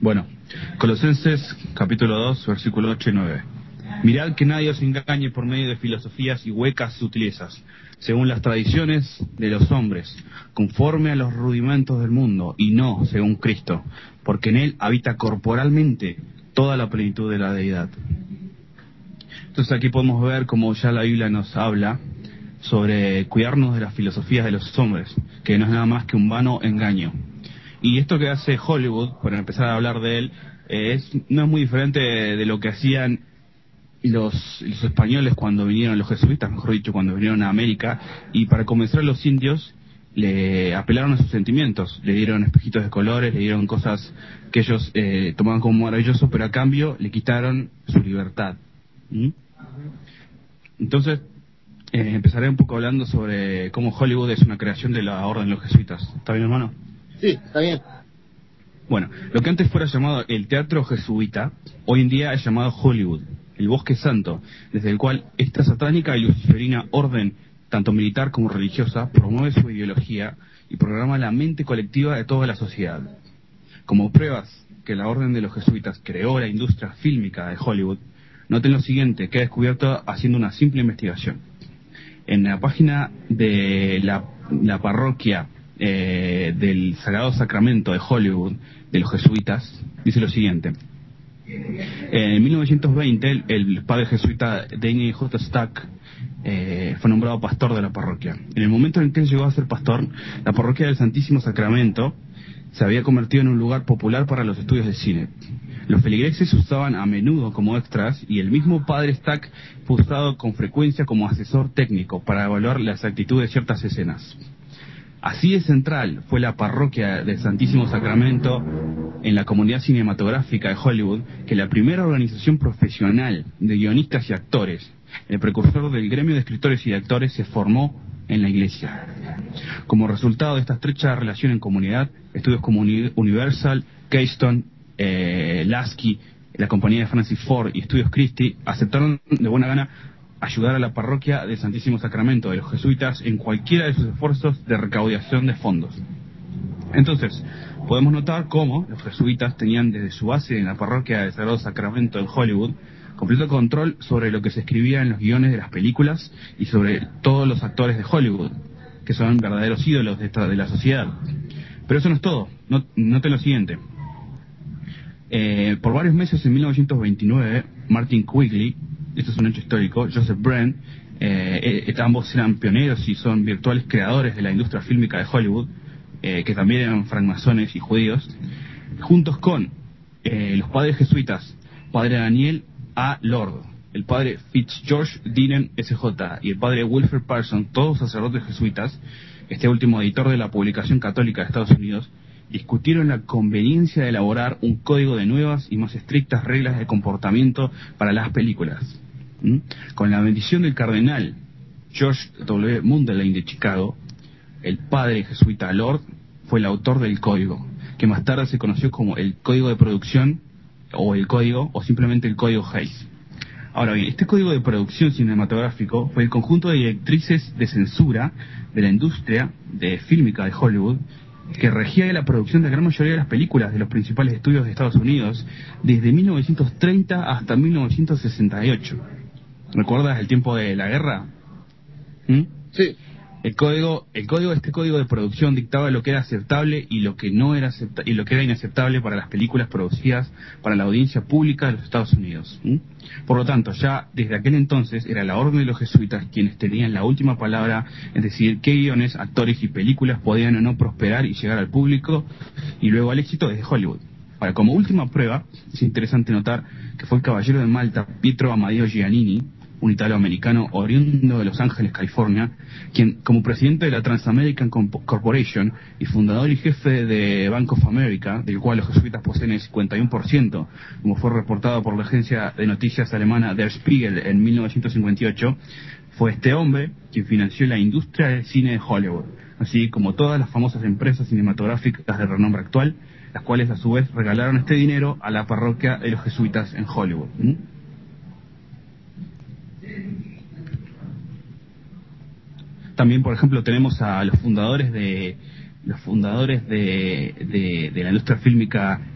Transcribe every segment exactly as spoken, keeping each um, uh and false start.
Bueno, Colosenses capítulo dos, versículo ocho y nueve. Mirad que nadie os engañe por medio de filosofías y huecas sutilezas, según las tradiciones de los hombres, conforme a los rudimentos del mundo, y no según Cristo, porque en él habita corporalmente toda la plenitud de la deidad. Entonces aquí podemos ver cómo ya la Biblia nos habla sobre cuidarnos de las filosofías de los hombres, que no es nada más que un vano engaño. Y esto que hace Hollywood, para empezar a hablar de él, eh, es, no es muy diferente de, de lo que hacían los, los españoles cuando vinieron, los jesuitas, mejor dicho, cuando vinieron a América, y para convencer a los indios le apelaron a sus sentimientos, le dieron espejitos de colores, le dieron cosas que ellos eh, tomaban como maravilloso, pero a cambio le quitaron su libertad. ¿Mm? Entonces, eh, empezaré un poco hablando sobre cómo Hollywood es una creación de la orden de los jesuitas. ¿Está bien, hermano? Sí, está bien. Bueno, lo que antes fuera llamado el teatro jesuita, hoy en día es llamado Hollywood, el bosque santo, desde el cual esta satánica y luciferina orden, tanto militar como religiosa, promueve su ideología y programa la mente colectiva de toda la sociedad. Como pruebas que la orden de los jesuitas creó la industria fílmica de Hollywood, noten lo siguiente, que he descubierto haciendo una simple investigación. En la página de la, la parroquia eh, del Sagrado Sacramento de Hollywood, de los jesuitas, dice lo siguiente. En mil novecientos veinte, el, el padre jesuita Daniel J. Stack eh, fue nombrado pastor de la parroquia. En el momento en que él llegó a ser pastor, la parroquia del Santísimo Sacramento se había convertido en un lugar popular para los estudios de cine. Los feligreses se usaban a menudo como extras y el mismo padre Stack fue usado con frecuencia como asesor técnico para evaluar la exactitud de ciertas escenas. Así de central fue la parroquia del Santísimo Sacramento en la comunidad cinematográfica de Hollywood, que la primera organización profesional de guionistas y actores, el precursor del gremio de escritores y de actores, se formó en la iglesia. Como resultado de esta estrecha relación en comunidad, estudios como Universal, Keystone, eh, Lasky, la compañía de Francis Ford y Estudios Christie aceptaron de buena gana ayudar a la parroquia del Santísimo Sacramento de los jesuitas en cualquiera de sus esfuerzos de recaudación de fondos. Entonces, podemos notar cómo los jesuitas tenían desde su base en la parroquia del Sagrado Sacramento en Hollywood completo control sobre lo que se escribía en los guiones de las películas y sobre todos los actores de Hollywood, que son verdaderos ídolos de, esta, de la sociedad. Pero eso no es todo. No, noten lo siguiente. Eh, por varios meses en mil novecientos veintinueve, Martin Quigley, esto es un hecho histórico, Joseph Brent, eh, eh, ambos eran pioneros y son virtuales creadores de la industria fílmica de Hollywood, eh, que también eran francmasones y judíos, juntos con eh, los padres jesuitas, padre Daniel A. Lord, el padre Fitzgeorge Dean S J y el padre Wilfred Parson, todos sacerdotes jesuitas, este último editor de la publicación católica de Estados Unidos, discutieron la conveniencia de elaborar un código de nuevas y más estrictas reglas de comportamiento para las películas. ¿Mm? Con la bendición del cardenal George W. Mundelein de Chicago, el padre jesuita Lord fue el autor del código, que más tarde se conoció como el Código de Producción, o el Código, o simplemente el Código Hays. Ahora bien, este Código de Producción cinematográfico fue el conjunto de directrices de censura de la industria de fílmica de Hollywood, que regía la producción de la gran mayoría de las películas de los principales estudios de Estados Unidos desde mil novecientos treinta hasta mil novecientos sesenta y ocho. ¿Recuerdas el tiempo de la guerra? ¿Mm? Sí. El código, el código, este código de producción dictaba lo que era aceptable y lo que no era acepta, y lo que era inaceptable para las películas producidas para la audiencia pública de los Estados Unidos. ¿Mm? Por lo tanto, ya desde aquel entonces era la orden de los jesuitas quienes tenían la última palabra en decidir qué guiones, actores y películas podían o no prosperar y llegar al público y luego al éxito desde Hollywood. Ahora, como última prueba, es interesante notar que fue el caballero de Malta, Pietro Amadeo Giannini, un italoamericano oriundo de Los Ángeles, California, quien, como presidente de la Trans-American Corporation y fundador y jefe de Bank of America, del cual los jesuitas poseen el cincuenta y uno por ciento, como fue reportado por la agencia de noticias alemana Der Spiegel en mil novecientos cincuenta y ocho, fue este hombre quien financió la industria del cine de Hollywood, así como todas las famosas empresas cinematográficas de renombre actual, las cuales a su vez regalaron este dinero a la parroquia de los jesuitas en Hollywood. ¿Mm? También, por ejemplo, tenemos a los fundadores de los fundadores de, de, de la industria fílmica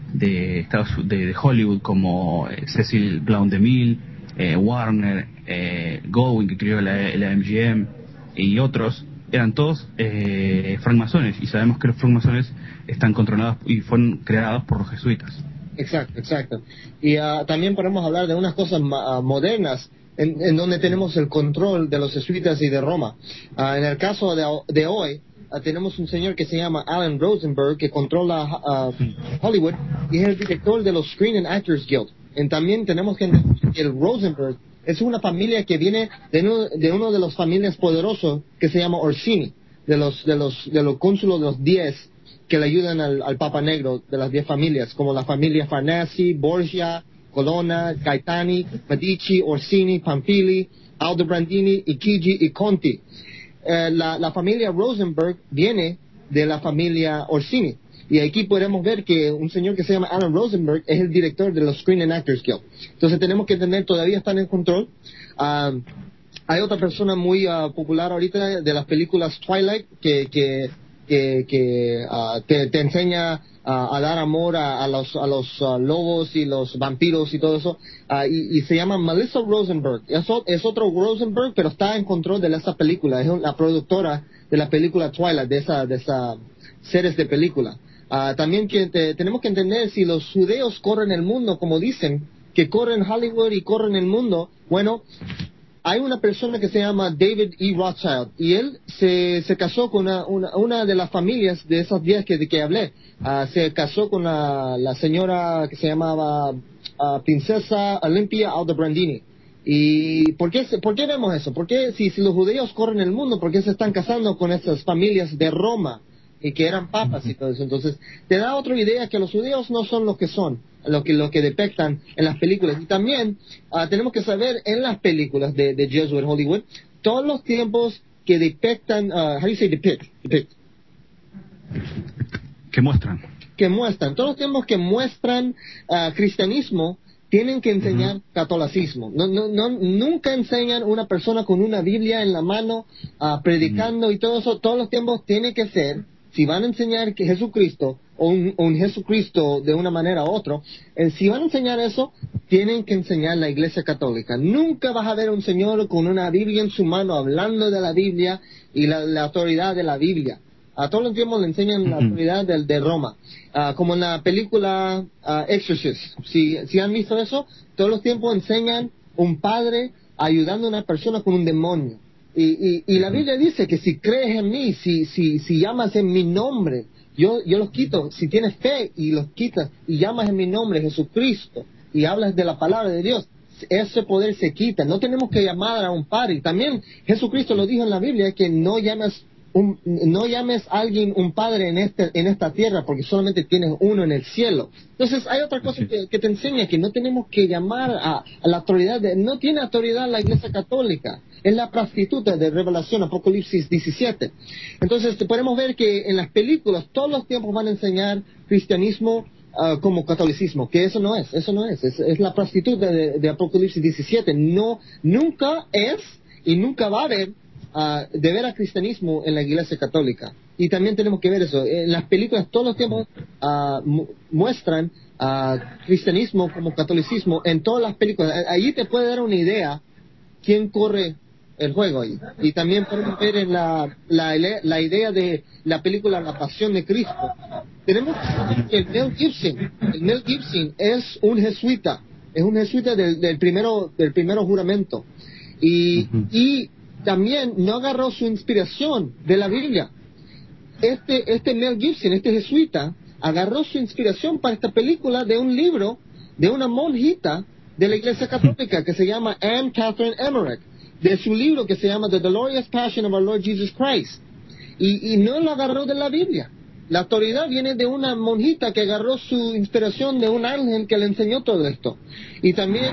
de Estados de, de Hollywood, como eh, Cecil B. DeMille, eh, Warner, eh, Goldwyn, que creó la, la M G M, y otros, eran todos eh, francmasones, y sabemos que los francmasones están controlados y fueron creados por los jesuitas. Exacto, exacto. Y uh, también podemos hablar de unas cosas uh, modernas en, en donde tenemos el control de los jesuitas y de Roma. Uh, en el caso de, de hoy, uh, tenemos un señor que se llama Alan Rosenberg, que controla uh, Hollywood y es el director de los Screen and Actors Guild. Y también tenemos que entender que el Rosenberg es una familia que viene de uno de, uno de las familias poderosos que se llama Orsini, de los de los de los cónsulos de los diez que le ayudan al, al Papa Negro, de las diez familias, como la familia Farnese, Borgia, Colonna, Gaetani, Medici, Orsini, Pamphili, Aldobrandini, Chigi y Conti. Eh, la, la familia Rosenberg viene de la familia Orsini. Y aquí podemos ver que un señor que se llama Alan Rosenberg es el director de los Screen and Actors Guild. Entonces tenemos que entender, todavía están en control. Uh, hay otra persona muy uh, popular ahorita de las películas Twilight que... que que, que uh, te, te enseña uh, a dar amor a, a los, a los uh, lobos y los vampiros y todo eso, uh, y, y se llama Melissa Rosenberg. Es, es otro Rosenberg, pero está en control de esa película, es la productora de la película Twilight, de esa, de esa series de película. Uh, también que te, tenemos que entender si los judíos corren el mundo, como dicen, que corren Hollywood y corren el mundo, bueno, hay una persona que se llama David E. Rothschild y él se, se casó con una, una, una de las familias de esas diez que, de que hablé. Uh, se casó con la, la señora que se llamaba uh, Princesa Olympia Aldobrandini. ¿Y por qué, por qué vemos eso? ¿Por qué si, si los judíos corren el mundo, por qué se están casando con esas familias de Roma y que eran papas y todo eso? Entonces, te da otra idea que los judíos no son lo que son, lo que lo que depictan en las películas. Y también uh, tenemos que saber en las películas de, de Jesuit Hollywood todos los tiempos que depictan, uh, how do you say depict? depict? Que muestran. Que muestran, todos los tiempos que muestran uh, cristianismo tienen que enseñar uh-huh. catolicismo. No, no, no, nunca enseñan una persona con una Biblia en la mano, uh, predicando uh-huh. y todo eso. Todos los tiempos tiene que ser, si van a enseñar que Jesucristo, o un, un Jesucristo de una manera u otra, eh, si van a enseñar eso, tienen que enseñar la Iglesia Católica. Nunca vas a ver un señor con una Biblia en su mano hablando de la Biblia y la, la autoridad de la Biblia. A todos los tiempos le enseñan uh-huh. la autoridad de, de Roma. Uh, como en la película uh, Exorcist. Si, si han visto eso, todos los tiempos enseñan un padre ayudando a una persona con un demonio. Y, y, y la Biblia dice que si crees en mí, si, si, si llamas en mi nombre, yo, yo los quito. Si tienes fe y los quitas y llamas en mi nombre, Jesucristo, y hablas de la palabra de Dios, ese poder se quita. No tenemos que llamar a un padre. Y también Jesucristo lo dijo en la Biblia, que no llames Un, no llames a alguien un padre en este en esta tierra porque solamente tienes uno en el cielo. Entonces hay otra cosa que, que te enseña que no tenemos que llamar a, a la autoridad de, no tiene autoridad la Iglesia Católica, es la prostituta de Revelación, Apocalipsis diecisiete. Entonces podemos ver que en las películas todos los tiempos van a enseñar cristianismo uh, como catolicismo, que eso no es, eso no es, es, es la prostituta de, de Apocalipsis diecisiete. No, nunca es y nunca va a haber Uh, de ver al cristianismo en la Iglesia Católica. Y también tenemos que ver eso. En las películas todos los tiempos uh, mu- muestran uh, cristianismo como catolicismo en todas las películas. Allí te puede dar una idea quién corre el juego ahí. Y también podemos ver en la, la, la idea de la película La Pasión de Cristo. Tenemos que el Mel Gibson, el Mel Gibson es un jesuita, es un jesuita del, del primero del primero juramento. Y, uh-huh. y también no agarró su inspiración de la Biblia. Este, este Mel Gibson, este jesuita, agarró su inspiración para esta película de un libro de una monjita de la Iglesia Católica que se llama Anne Catherine Emmerich, de su libro que se llama The Glorious Passion of Our Lord Jesus Christ. Y, y no lo agarró de la Biblia. La autoridad viene de una monjita que agarró su inspiración de un ángel que le enseñó todo esto. Y también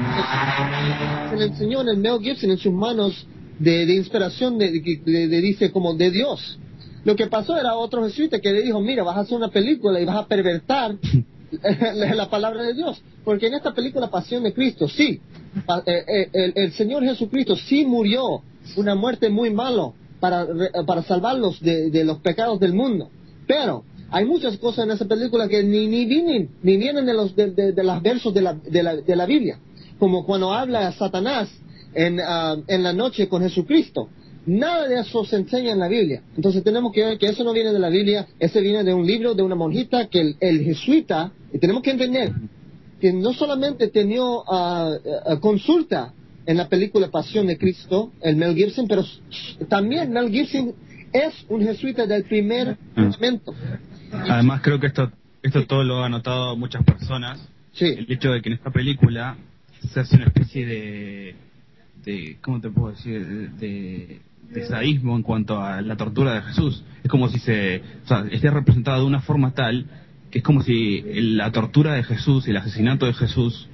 se le enseñó en el Mel Gibson en sus manos de, de inspiración de, de, de, de, dice como de Dios. Lo que pasó era otro jesuita que le dijo, mira, vas a hacer una película y vas a pervertar la, la palabra de Dios. Porque en esta película Pasión de Cristo, sí, el, el, el Señor Jesucristo sí murió una muerte muy mala para, para salvarlos de, de los pecados del mundo. Pero hay muchas cosas en esa película que ni ni vienen, ni vienen de los de, de, de los versos de la, de la de la Biblia, como cuando habla Satanás en uh, en la noche con Jesucristo. Nada de eso se enseña en la Biblia. Entonces tenemos que ver que eso no viene de la Biblia, ese viene de un libro de una monjita que el, el jesuita, y tenemos que entender que no solamente tenía uh, uh, consulta en la película Pasión de Cristo, el Mel Gibson, pero también Mel Gibson es un jesuita del primer momento. Además creo que esto esto sí. todo lo han notado muchas personas, sí. el hecho de que en esta película se hace una especie de, de ¿cómo te puedo decir? de de sadismo en cuanto a la tortura de Jesús. Es como si se, o sea, esté representado de una forma tal que es como si la tortura de Jesús y el asesinato de Jesús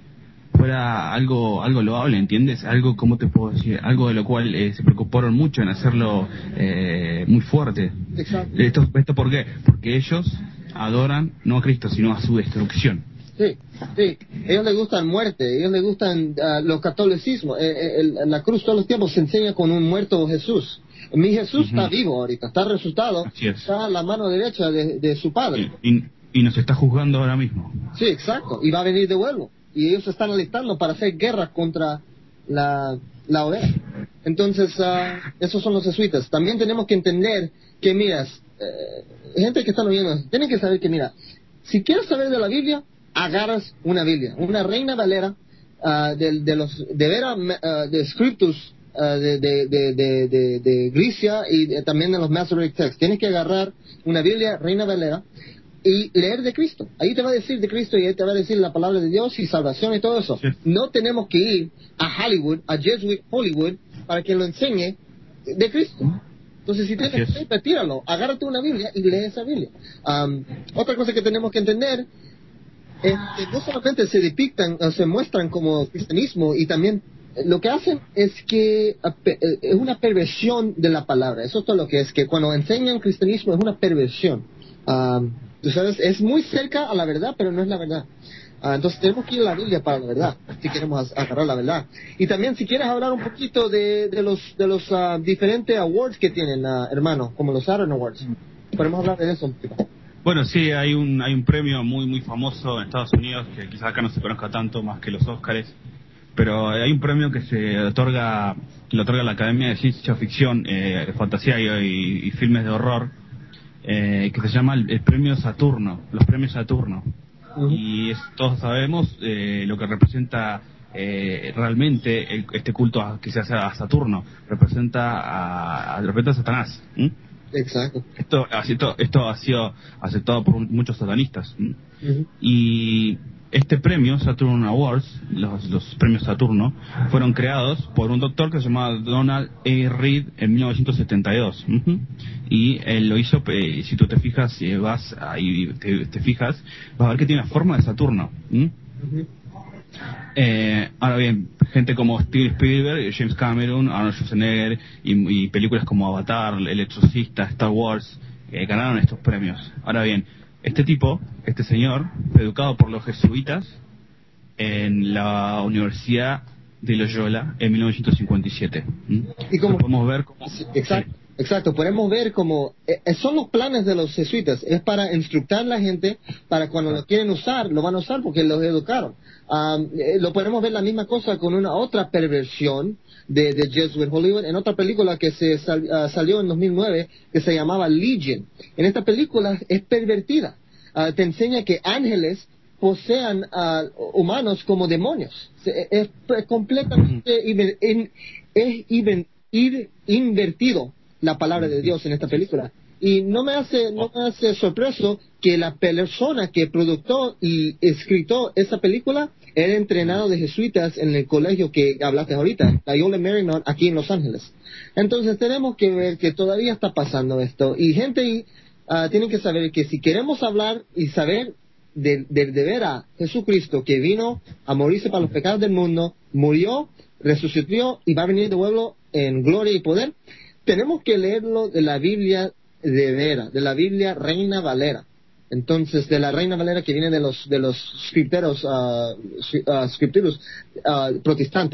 fuera algo algo loable, ¿entiendes? Algo, ¿cómo te puedo decir? Algo de lo cual eh, se preocuparon mucho en hacerlo eh, muy fuerte. Exacto. Esto, ¿Esto por qué? Porque ellos adoran no a Cristo, sino a su destrucción. Sí, sí. Ellos les gustan muerte, ellos les gustan uh, los catolicismos. Eh, eh, la cruz todos los tiempos se enseña con un muerto Jesús. Mi Jesús uh-huh. está vivo ahorita, está resucitado, está a la mano derecha de, de su Padre. Y, y, y nos está juzgando ahora mismo. Sí, exacto. Y va a venir de vuelvo. Y ellos se están alistando para hacer guerra contra la, la oveja. Entonces, uh, esos son los jesuitas. También tenemos que entender que, mira, eh, gente que está oyendo, tienen que saber que, mira, si quieres saber de la Biblia, agarras una Biblia, una Reina Valera uh, de, de los de vera uh, de Scriptus uh, de, de, de, de, de, de Grecia y de, también de los Masoretic Texts. Tienes que agarrar una Biblia Reina Valera y leer de Cristo. Ahí te va a decir de Cristo y ahí te va a decir la palabra de Dios y salvación y todo eso. Sí. No tenemos que ir a Hollywood, a Jesuit Hollywood, para que lo enseñe de Cristo. Entonces, si tienes fe, tíralo, agárrate una Biblia y lee esa Biblia. Um, otra cosa que tenemos que entender es que no solamente se depictan, o se muestran como cristianismo, y también lo que hacen es que es una perversión de la palabra. Eso es todo lo que es, que cuando enseñan cristianismo es una perversión. Um, tú sabes, es muy cerca a la verdad, pero no es la verdad. Uh, entonces tenemos que ir a la Biblia para la verdad, si queremos agarrar la verdad. Y también, si quieres hablar un poquito de, de los de los uh, diferentes awards que tienen, uh, hermano, como los Saturn Awards, podemos hablar de eso un poquito. Bueno, sí, hay un hay un premio muy muy famoso en Estados Unidos que quizás acá no se conozca tanto más que los Óscares, pero hay un premio que se otorga que le otorga la Academia de Ciencia Ficción, eh, Fantasía y, y Filmes de Horror, eh, que se llama el, el Premio Saturno, los Premios Saturno. Uh-huh. Y es, todos sabemos eh, lo que representa eh, realmente el, este culto a, que se hace a Saturno, representa a, a, representa a Satanás. ¿eh? Exacto. Esto, esto, esto ha sido aceptado por muchos satanistas. Uh-huh. Y este premio, Saturn Awards, los, los premios Saturno, fueron creados por un doctor que se llamaba Donald A. Reed en mil novecientos setenta y dos. Uh-huh. Y él lo hizo, eh, si tú te fijas, si vas ahí, te, te fijas, vas a ver que tiene la forma de Saturno. ¿Mm? Uh-huh. Eh, ahora bien, gente como Steven Spielberg, James Cameron, Arnold Schwarzenegger y, y películas como Avatar, El Exorcista, Star Wars, eh, ganaron estos premios. Ahora bien, este tipo, este señor, fue educado por los jesuitas en la Universidad de Loyola en mil novecientos cincuenta y siete. ¿Mm? Y como podemos ver como... Exacto. Exacto, podemos ver como eh, son los planes de los jesuitas, es para instructar a la gente, para cuando lo quieren usar, lo van a usar porque los educaron. Um, eh, lo podemos ver la misma cosa con una otra perversión de, de Jesuit Hollywood, en otra película que se sal, uh, salió en dos mil nueve, que se llamaba Legion. En esta película es pervertida, uh, te enseña que ángeles posean uh, humanos como demonios. Es, es completamente in, in, es in, in, invertido la palabra de Dios en esta película. Y no me hace no me hace sorpreso que la persona que produjo y escribió esa película era entrenado de jesuitas en el colegio que hablaste ahorita, la Loyola Marymount, aquí en Los Ángeles. Entonces tenemos que ver que todavía está pasando esto. Y gente uh, tiene que saber que si queremos hablar y saber de, de, de ver a Jesucristo, que vino a morirse para los pecados del mundo, murió, resucitó y va a venir de vuelvo en gloria y poder, tenemos que leerlo de la Biblia de vera, de la Biblia Reina Valera. Entonces, de la Reina Valera que viene de los de los scripteros, uh, uh, scripteros uh, protestantes.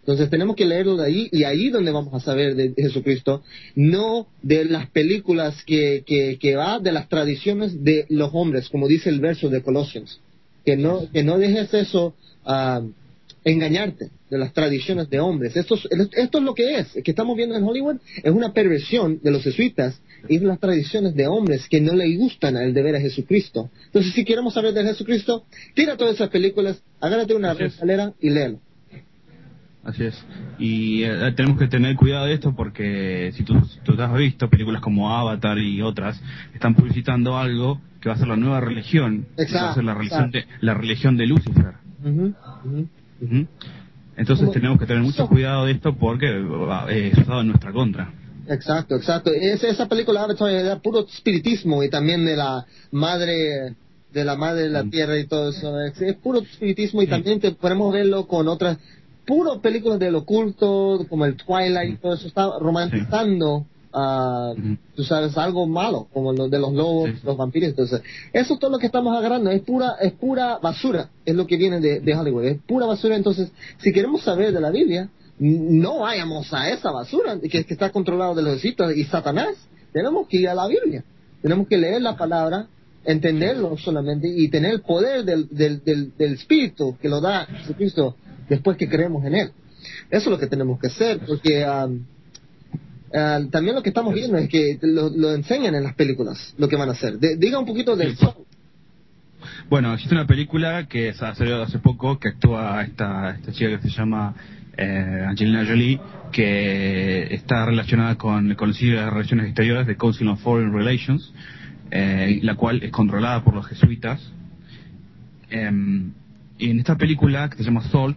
Entonces tenemos que leerlo de ahí, y ahí donde vamos a saber de Jesucristo, no de las películas que, que, que va de las tradiciones de los hombres, como dice el verso de Colossians. Que no, que no dejes eso uh, engañarte de las tradiciones de hombres. Esto es, esto es lo que es, que estamos viendo en Hollywood, es una perversión de los jesuitas y de las tradiciones de hombres que no le gustan al deber a Jesucristo. Entonces, si queremos saber de Jesucristo, tira todas esas películas, agárrate una escalera y léelo. Así es. Y eh, tenemos que tener cuidado de esto porque si tú, tú has visto películas como Avatar y otras, están publicitando algo que va a ser la nueva religión. Exacto. Que va a ser la religión de, la religión de Lucifer. Uh-huh, uh-huh. Uh-huh. Entonces Como, tenemos que tener mucho eso, cuidado de esto porque eh, es usado en nuestra contra. Exacto, exacto. Esa, esa película Avatar era puro espiritismo, y también de la madre de la madre de la tierra y todo eso. Es, es puro espiritismo, y también te, podemos verlo con otras puro películas del oculto, como el Twilight y todo eso. Está romantizando, uh, uh-huh. tú sabes, algo malo, como lo de los lobos, sí. los vampiros. Entonces, eso es todo lo que estamos agarrando. Es pura es pura basura, es lo que viene de, de Hollywood. Es pura basura. Entonces, si queremos saber de la Biblia, no vayamos a esa basura que, que está controlado de los egipcios y Satanás. Tenemos que ir a la Biblia. Tenemos que leer la palabra, entenderlo solamente, y tener el poder del, del, del, del Espíritu que lo da Jesucristo después que creemos en Él. Eso es lo que tenemos que hacer, porque um, uh, también lo que estamos viendo es que lo, lo enseñan en las películas, lo que van a hacer. De, diga un poquito del sí. Bueno, existe una película que se ha salido hace poco, que actúa esta, esta chica que se llama eh, Angelina Jolie, que está relacionada con, con el sitio de Relaciones Exteriores de Council on Foreign Relations, eh, la cual es controlada por los jesuitas. Eh, y en esta película, que se llama Salt,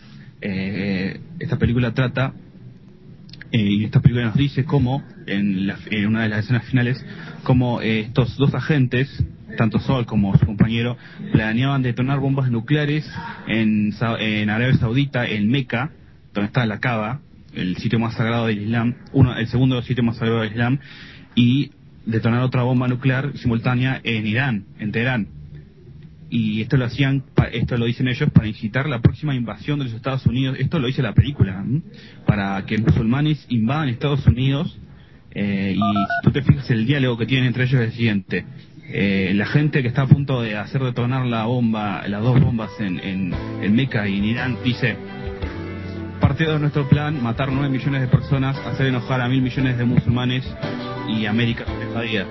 eh, esta película trata, eh, y esta película nos dice cómo, en, la, en una de las escenas finales, cómo eh, estos dos agentes, tanto Sol como su compañero, planeaban detonar bombas nucleares en, en Arabia Saudita, en Meca, donde está la Kaaba, el sitio más sagrado del Islam, uno, el segundo sitio más sagrado del Islam, y detonar otra bomba nuclear simultánea en Irán, en Teherán. Y esto lo hacían, esto lo dicen ellos para incitar la próxima invasión de los Estados Unidos. Esto lo dice la película, ¿eh? Para que musulmanes invadan Estados Unidos. Eh, y si tú te fijas, el diálogo que tienen entre ellos es el siguiente: eh, la gente que está a punto de hacer detonar la bomba, las dos bombas en, en, en Meca y en Irán, dice: parte de nuestro plan, matar nueve millones de personas, hacer enojar a mil millones de musulmanes y América invadida.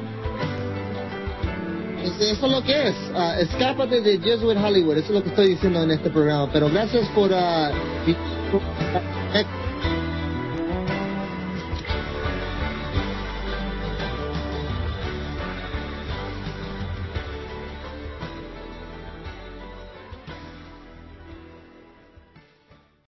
Eso es lo que es. Uh, escápate de Jesuit Hollywood. Eso es lo que estoy diciendo en este programa. Pero gracias por... Uh,